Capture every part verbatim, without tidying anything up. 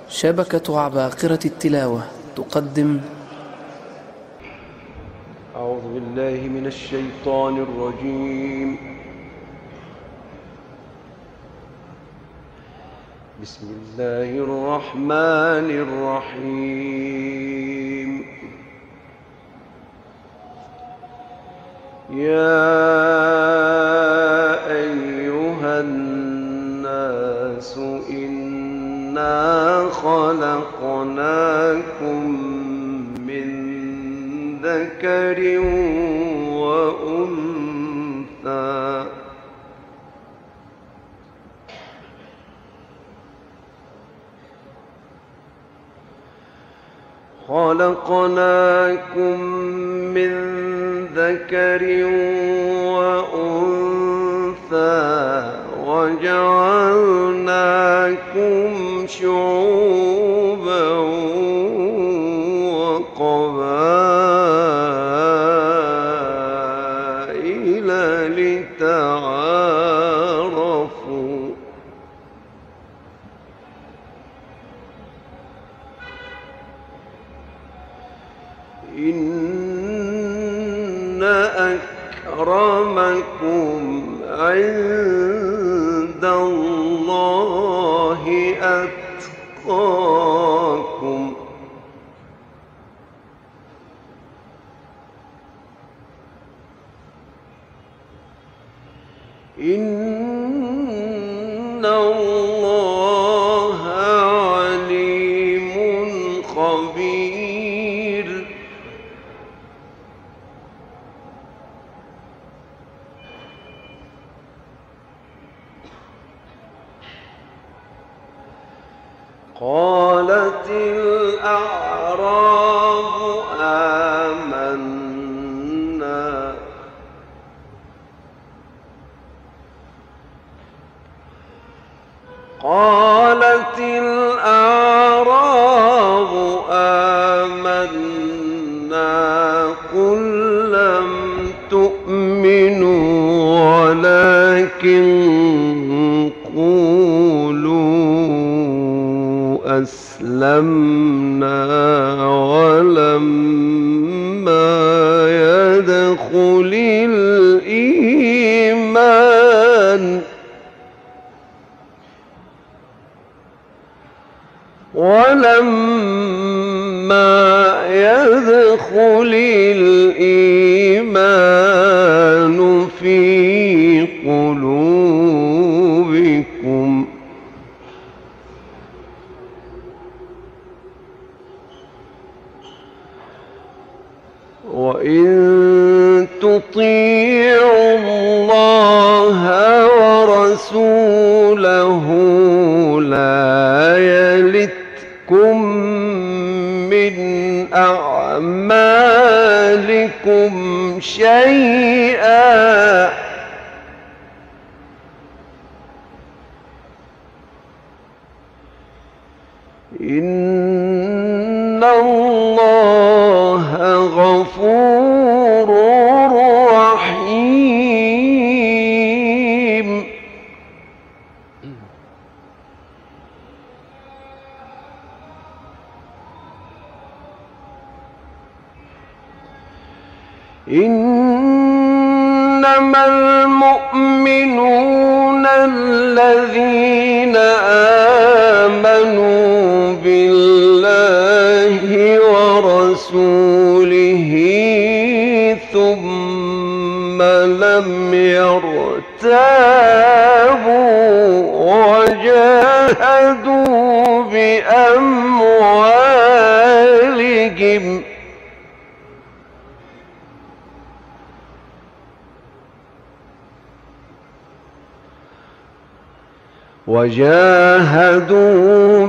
شبكة عباقرة التلاوة تقدم. أعوذ بالله من الشيطان الرجيم. بسم الله الرحمن الرحيم. يا أيها الناس إنا خلقناكم من ذكر وأنثى خلقناكم من ذكر وأنثى وجعلناكم شعوبا وقبائل لتعارفوا إن أكرمكم عند الله أتقاكم إن الله عليم خبير. قالت الأعراب آمنا قالت الأعراب آمنا قل لم تؤمنوا ولكن أسلمنا ولما يدخل الإيمان ولما يدخل الإيمان في قلوبكم وإن تطيعوا الله ورسوله لا يلتكم من أعمالكم شيئا إن الله غفور رحيم. إنما المؤمنون الذين آمنوا بالله ورسوله ثم لم يرتابوا وجاهدوا بأموالهم وجاهدوا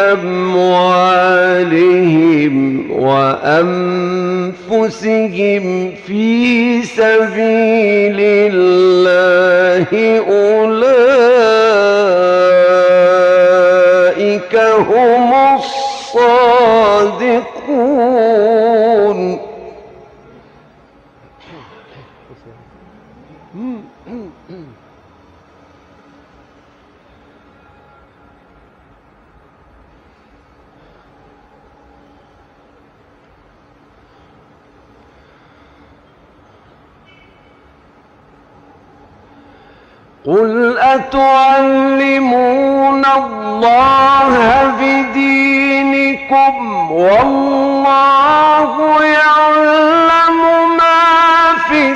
بأموالهم وأنفسهم في سبيل الله أولئك هم الصادقون. قل أتعلمون الله بدينكم والله يعلم ما في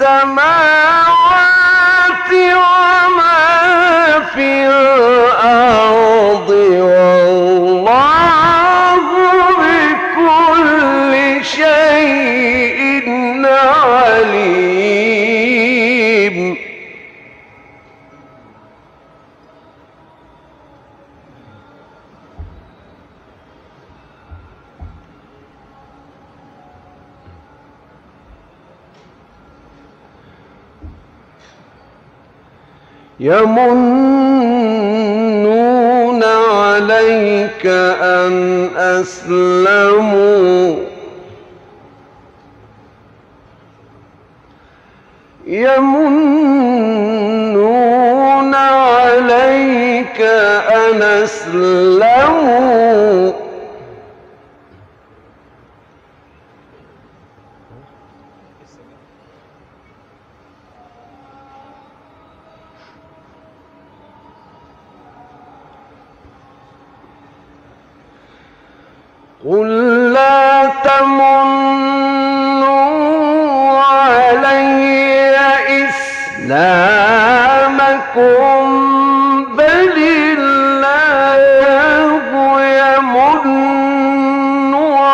السماوات وما في الأرض والله بكل شيء عليم. يمنون عليك أن أسلموا يمنون عليك أن أسلموا قل لا تمنوا علي إسلامكم بل الله يمن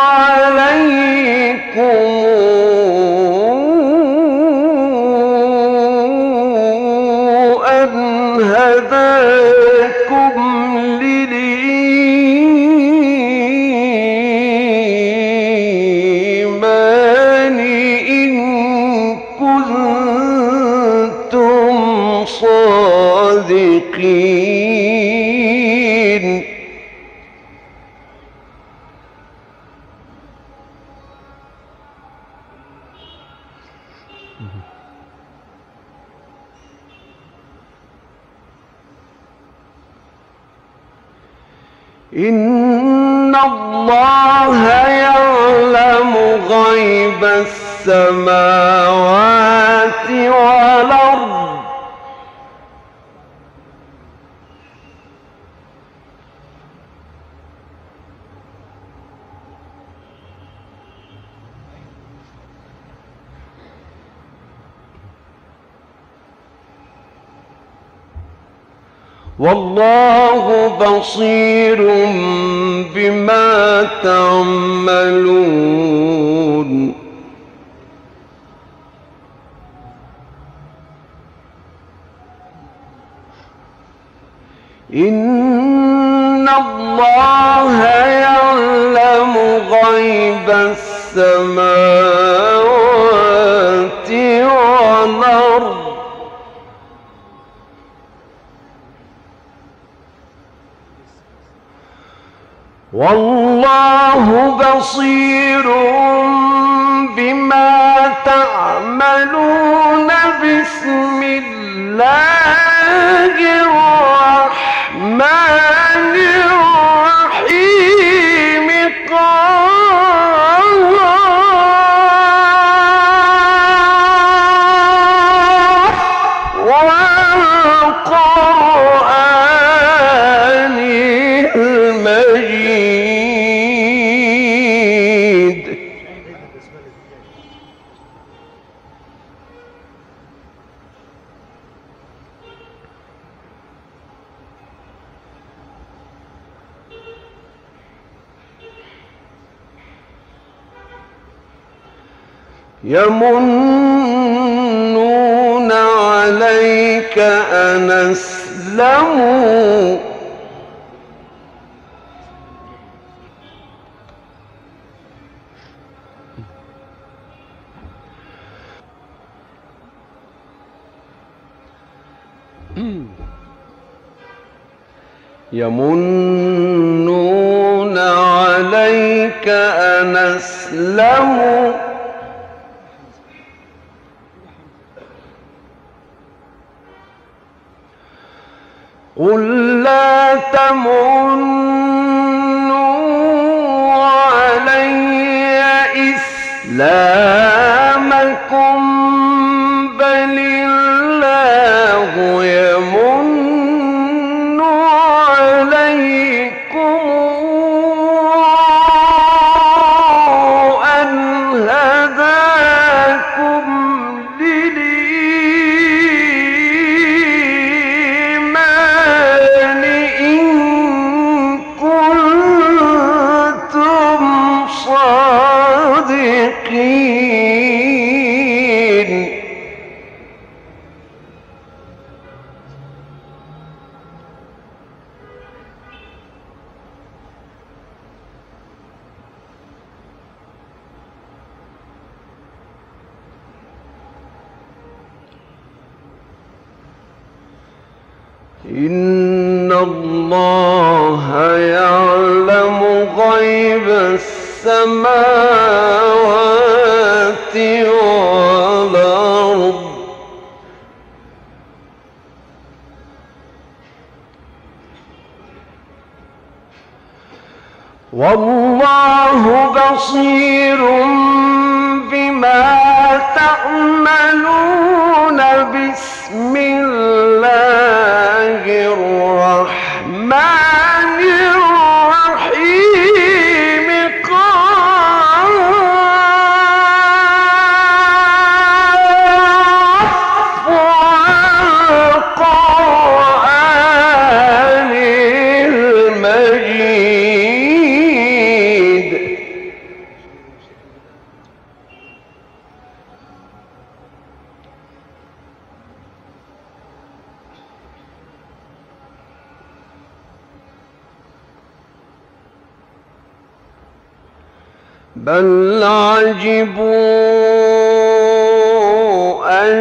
عليكم أن هداكم للإيمان إن كنتم صادقين. إن الله يعلم غيب السماوات والأرض والله بصير بما تعملون. إن الله يعلم غيب السماوات والأرض والله بصير بما تعملون. بسم الله الرحمن الرحيم. قاف والقرآن المجيد. يمنون عليك أن أسلموا يمنون عليك أن أسلموا قل لا تمنوا علي إسلامكم بل الله إن الله يعلم غيب السماوات والأرض والله بصير بما تعملون. بسم الله الرحمن الرحيم. قاف والقرآن المجيد. بل عجبوا أن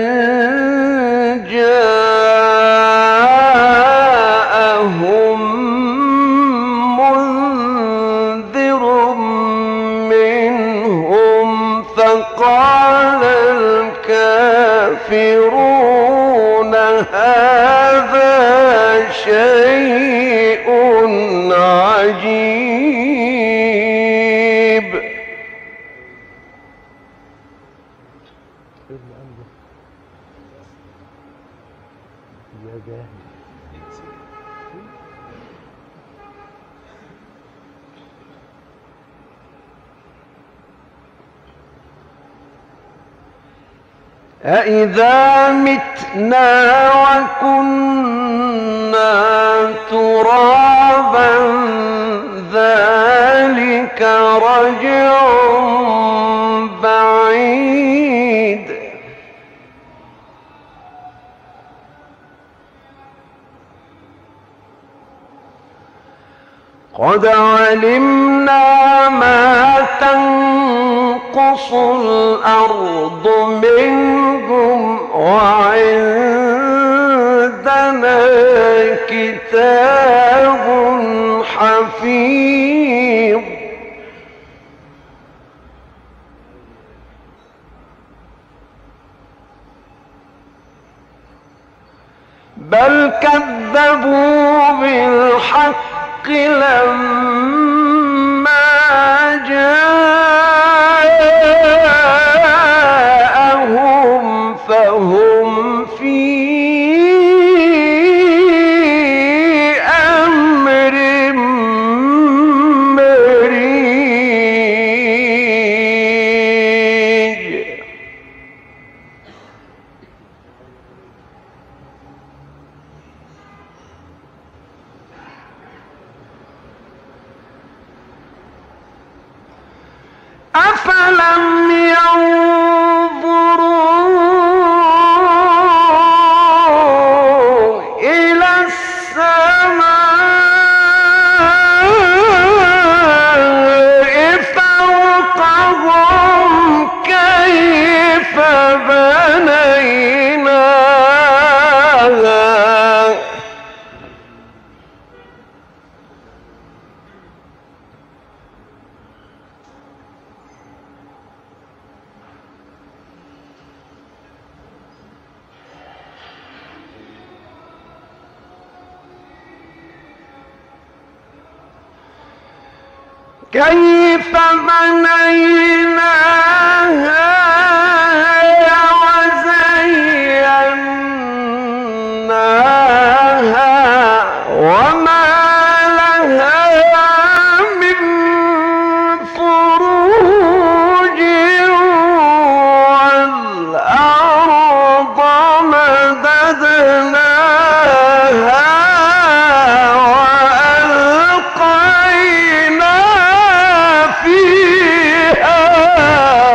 جاءهم منذر منهم فقال الكافرون هذا شيء عجيب. أإذا متنا وكنا ترابا ذلك رجع بعيد. قد علمنا ما تنقص الأرض منهم وعندنا كتاب حفيظ. بل كذبوا بالحق لما جاءهم فهم في أمر مريج. أفلم ينظروا إلى السماء فوقهم كيف بنيناها كيف بنيناها وزيناها وما لها من فروج والأرض مددناها وألقينا فيها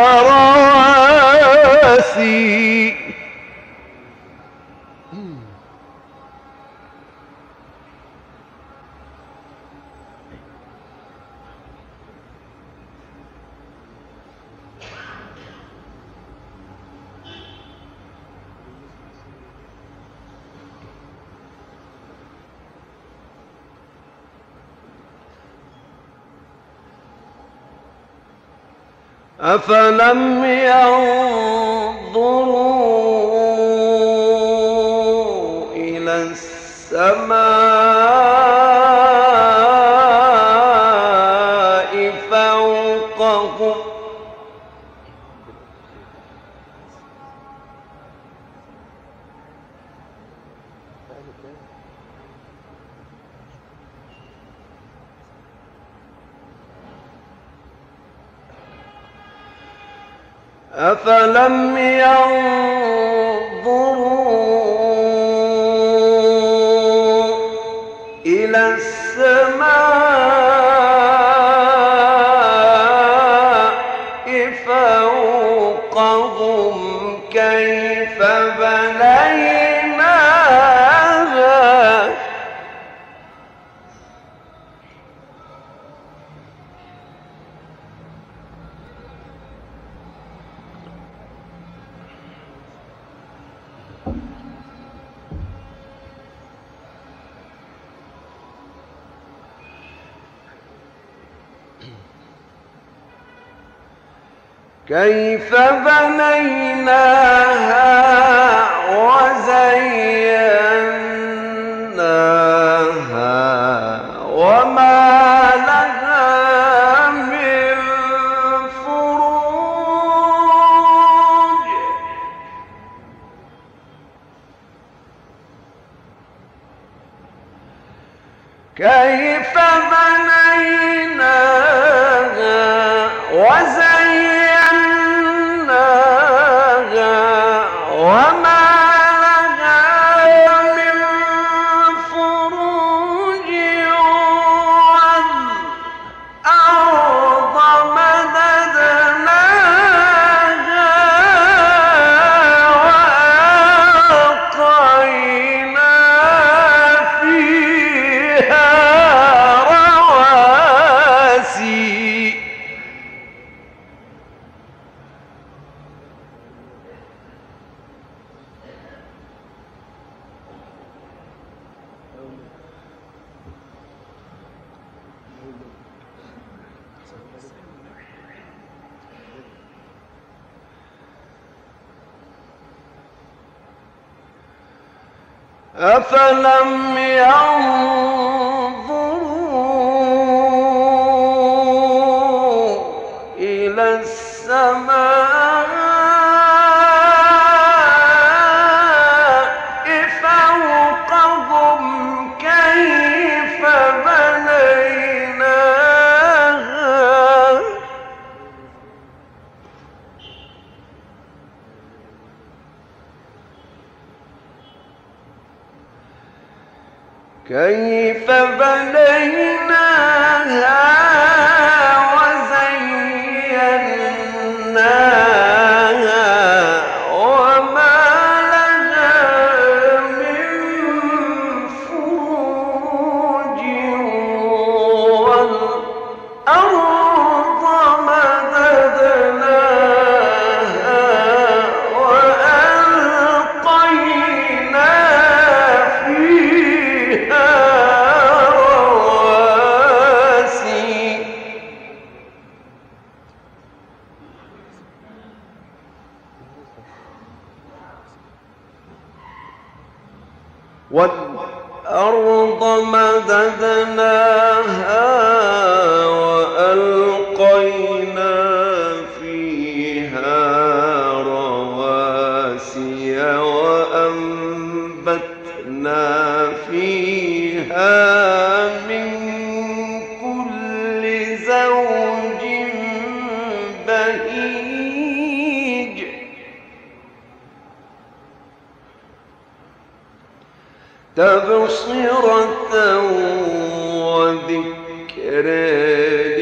أفلم ينظروا إلى السماء فوقهم أفلم ينظروا إلى السماء فوقهم كيف بنيناها كيف بنيناها وزيناها وما لها من فروج كيف بنيناها وزيناها أفلم ينظروا إلى السماء فوقهم كيف بنيناها كيف بنيناها وزيناها وما لها من فروج والأرض مددناها وألقينا فيها رواسي والأرض مددناها وألقينا فيها رواسي وأنبتنا فيها من كل زوج بهيج تبصرة وذكرى